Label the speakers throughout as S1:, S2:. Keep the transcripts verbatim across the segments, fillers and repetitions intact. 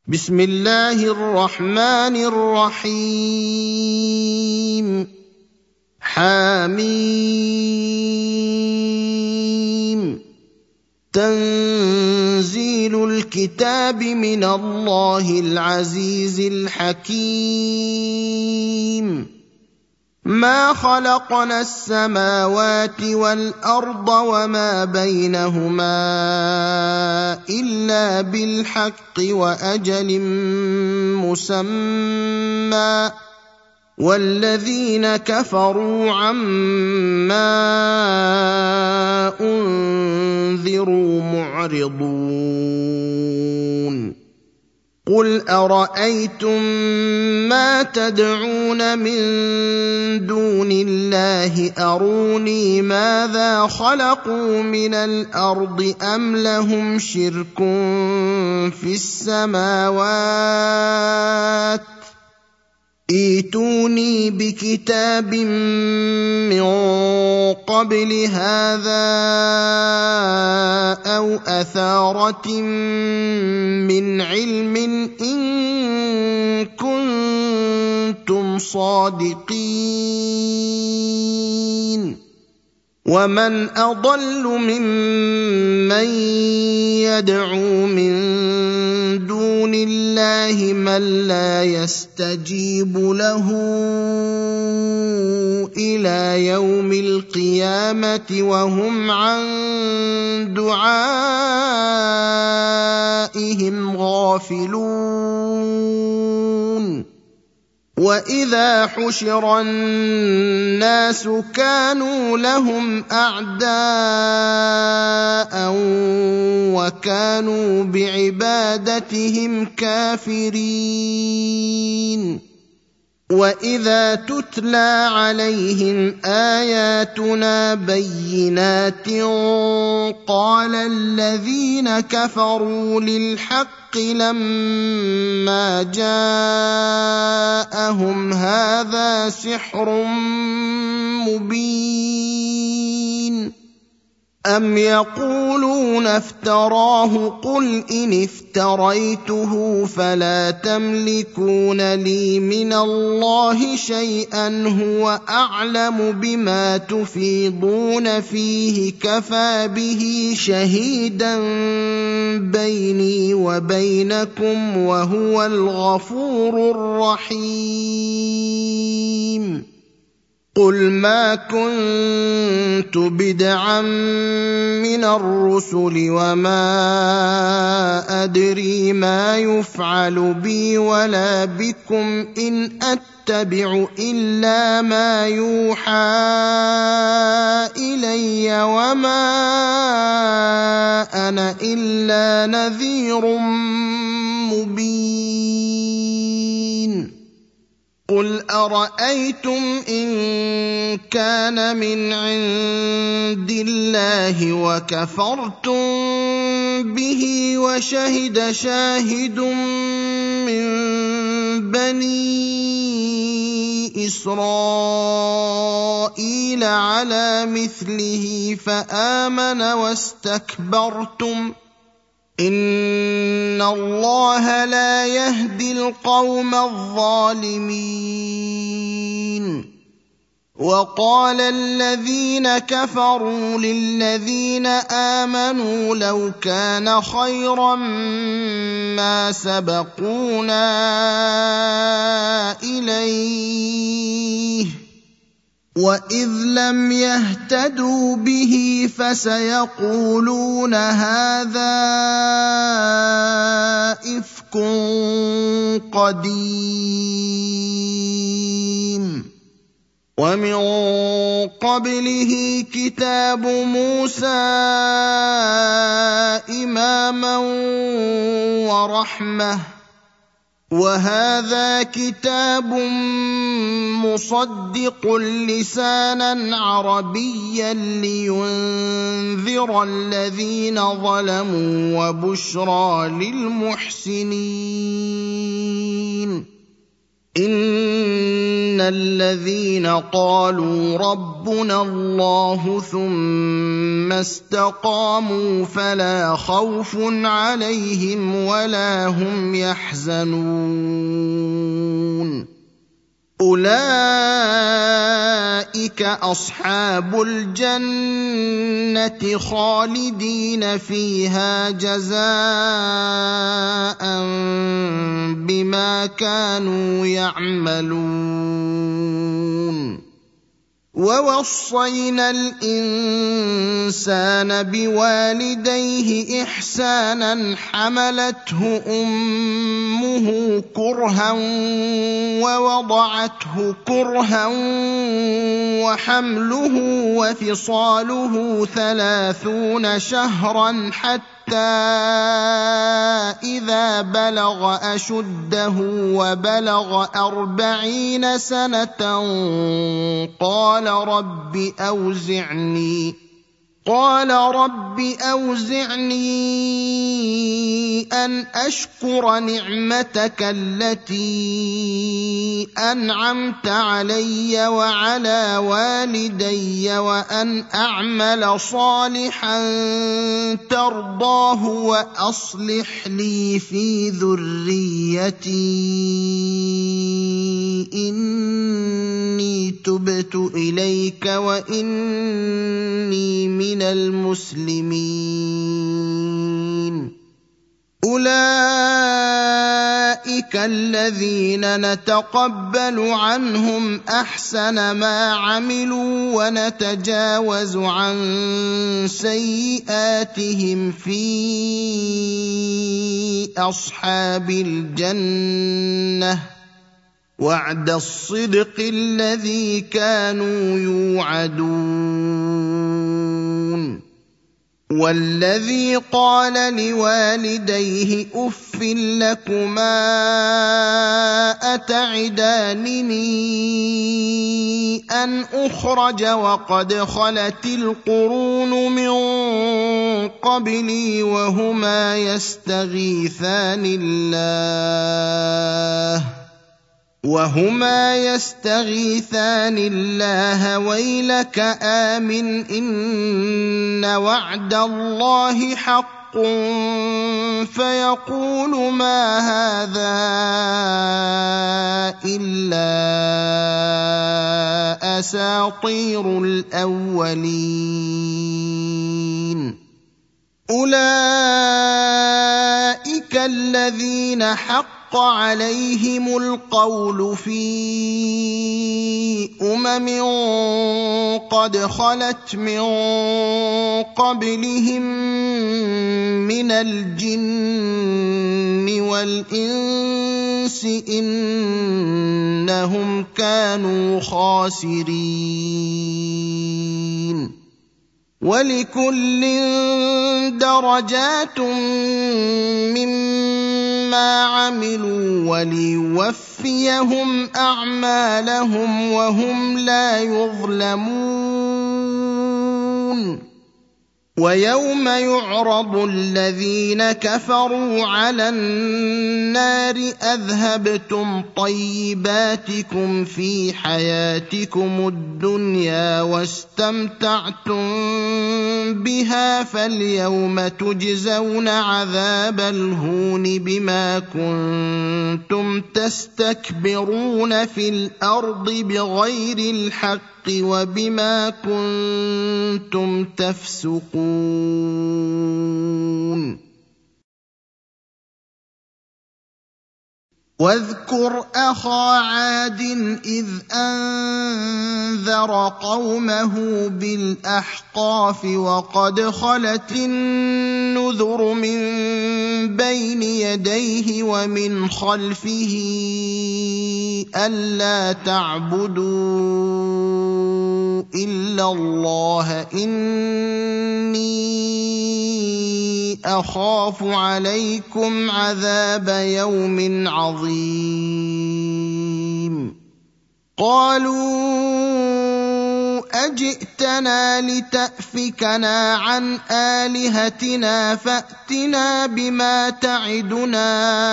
S1: بسم الله الرحمن الرحيم حميم تنزيل الكتاب من الله العزيز الحكيم ما خلقنا السماوات والأرض وما بينهما إلا بالحق وأجل مسمى والذين كفروا عما أنذروا معرضون قل أرأيتم ما تدعون من دون الله أروني ماذا خلقوا من الأرض أم لهم شرك في السماوات ائتوني بكتاب من قبل هذا أو أثارة من علم إن كنتم صادقين ومن أضل ممن يدعو من دون الله من لا يستجيب له إلى يوم القيامة وهم عن دعائهم غافلون وإذا حشر الناس كانوا لهم أعداء وكانوا بعبادتهم كافرين وإذا تتلى عليهم آياتنا بينات قال الذين كفروا للحق لما جاءهم هذا سحر مبين أم يقولون افتراه قل إن افتريته فلا تملكون لي من الله شيئا هو أعلم بما تفيضون فيه كفى به شهيدا بيني وبينكم وهو الغفور الرحيم قل ما كنت بدعا من الرسل وما أدري ما يفعل بي ولا بكم إن أتبع إلا ما يوحى إلي وما أنا إلا نذير مبين قل أرأيتم إن كان من عند الله وكفرتم به وشهد شاهد من بني إسرائيل على مثله فآمن واستكبرتم إن الله لا يهدي القوم الظالمين وقال الذين كفروا للذين آمنوا لو كان خيرا ما سبقونا إليه وإذ لم يهتدوا به فسيقولون هذا إفك قديم ومن قبله كتاب موسى إماما ورحمة وهذا كتاب مصدق لسانا عربيا لينذر الذين ظلموا وبشرى للمحسنين إن الذين قالوا ربنا الله ثم استقاموا فلا خوف عليهم ولا هم يحزنون أولئك أصحاب الجنة خالدين فيها جزاء بما كانوا يعملون ووصينا الإنسان بوالديه إحسانا حملته أمه كرها ووضعته كرها وحمله وفصاله ثلاثون شهرا حتى إذا بلغ أشده وبلغ أربعين سنة قال رب أوزعني قال رب أوزعني أن أشكر نعمتك التي أنعمت علي وعلى والدي وأن أعمل صالحا ترضاه وأصلح لي في ذريتي إني تبت إليك وإني من المسلمين أولئك الذين نتقبل عنهم أحسن ما عملوا ونتجاوز عن سيئاتهم في أصحاب الجنة وعد الصدق الذي كانوا يوعدون والذي قال لوالديه أف لكما أتعدانني أن أخرج وقد خلت القرون من قبلي وهما يستغيثان الله وهما يستغيثان الله ويلك آمن إن وعد الله حق فيقول ما هذا إلا أساطير الأولين أولئك الذين حق عليهم القول في أمم قد خلت من قبلهم من الجن والإنس إنهم كانوا خاسرين ولكل درجات مما عملوا وليوفيهم أعمالهم وهم لا يظلمون ويوم يعرض الذين كفروا على النار أذهبتم طيباتكم في حياتكم الدنيا واستمتعتم بها فاليوم تجزون عذاب الهون بما كنتم تستكبرون في الأرض بغير الحق وبما كنتم تفسقون واذكر أخا عاد إذ أنذر قومه بالأحقاف وقد خلت النذر من بين يديه ومن خلفه ألا تعبدوا إلا الله إني أخاف عليكم عذاب يوم عظيم قالوا أجئتنا لتأفكنا عن آلهتنا فأتنا بما تعدنا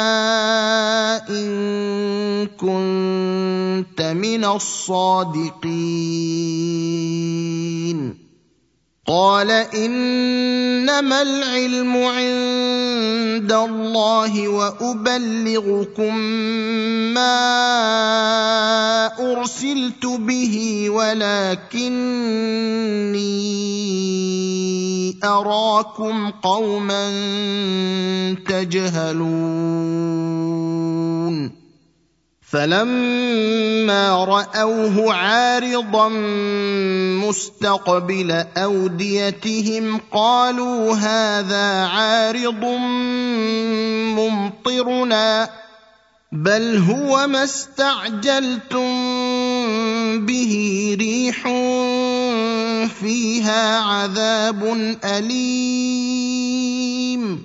S1: إن كنت من الصادقين قال إنما العلم عند الله وأبلغكم ما أرسلت به ولكني أراكم قوما تجهلون فلما رأوه عارضا مستقبل أوديتهم قالوا هذا عارض ممطرنا بل هو ما استعجلتم به ريح فيها عذاب أليم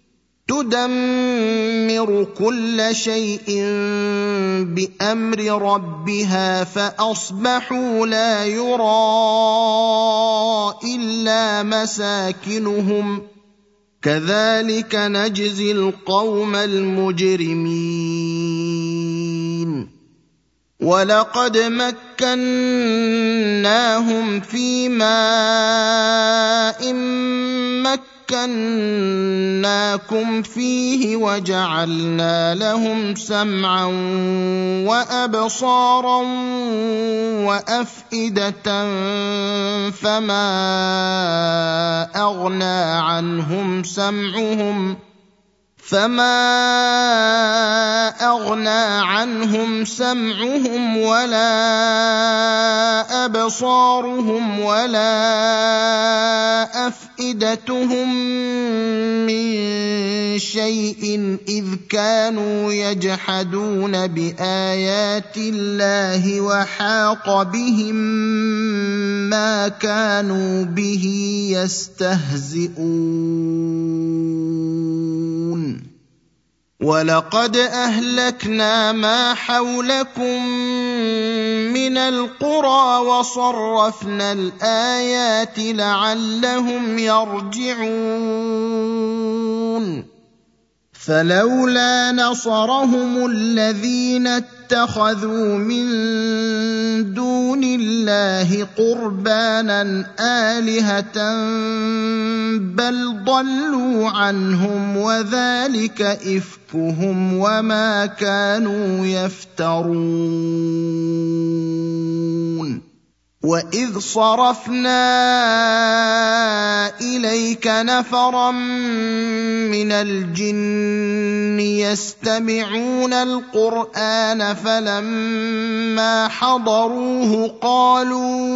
S1: تدمر كل شيء بأمر ربها فأصبحوا لا يرى إلا مساكنهم كذلك نجزي القوم المجرمين ولقد مكناهم في ماء مكناكم فيه وجعلنا لهم سمعا وأبصارا وأفئدة فما أغنى عنهم سمعهم فما أغنى عنهم سمعهم ولا أبصارهم ولا أفئدتهم من شيء إذ كانوا يجحدون بآيات الله وحاق بهم ما كانوا به يستهزئون ولقد أهلكنا ما حولكم من القرى وصرفنا الآيات لعلهم يرجعون فلولا نصرهم الذين اتخذوا من دون الله قربانا آلهة بل ضلوا عنهم وذلك إفكهم وما كانوا يفترون وإذ صرفنا إليك نفرا من الجن يستمعون القرآن فلما حضروه قالوا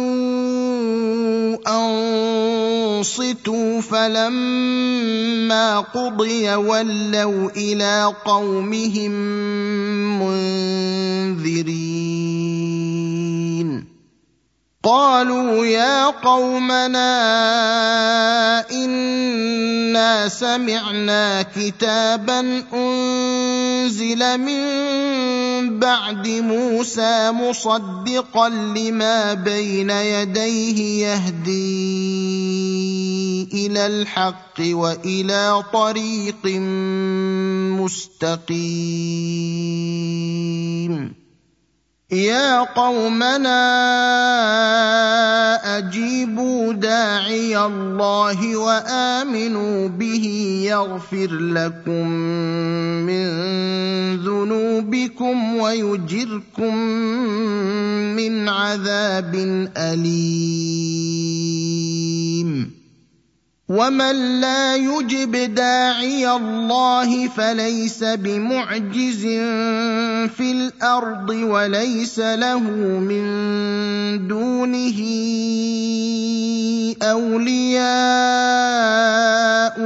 S1: أنصتوا فلما قضي ولوا إلى قومهم منذرين قالوا يا قومنا إنا سمعنا كتابا أنزل من بعد موسى مصدقا لما بين يديه يهدي إلى الحق وإلى طريق مستقيم يا قومنا أجيبوا داعي الله وآمنوا به يغفر لكم من ذنوبكم ويجركم من عذاب أليم ومن لا يجب داعي الله فليس بمعجز في الأرض وليس له من دونه أولياء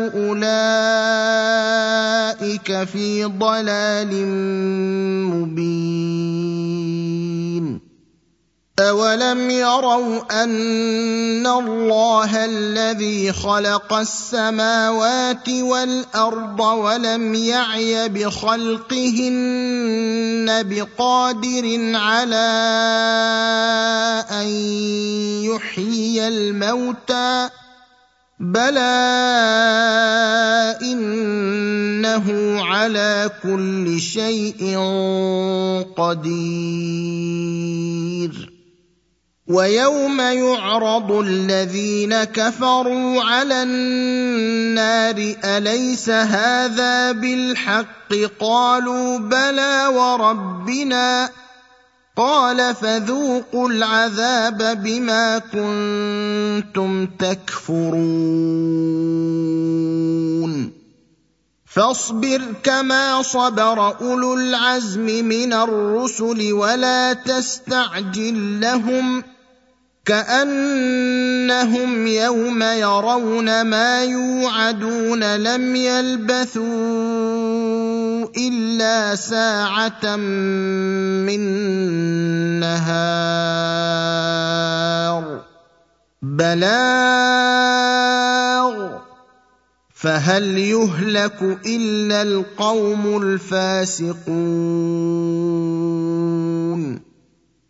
S1: أولئك في ضلال مبين أولم يروا أن الله الذي خلق السماوات والأرض ولم يعي بخلقهن بقادر على أن يحيي الموتى بلى إنه على كل شيء قدير ويوم يعرض الذين كفروا على النار أليس هذا بالحق قالوا بلى وربنا قال فذوقوا العذاب بما كنتم تكفرون فاصبر كما صبر أولو العزم من الرسل ولا تستعجل لهم كأنهم يوم يرون ما يوعدون لم يلبثوا إلا ساعة من نهار بلاغ فهل يهلك إلا القوم الفاسقون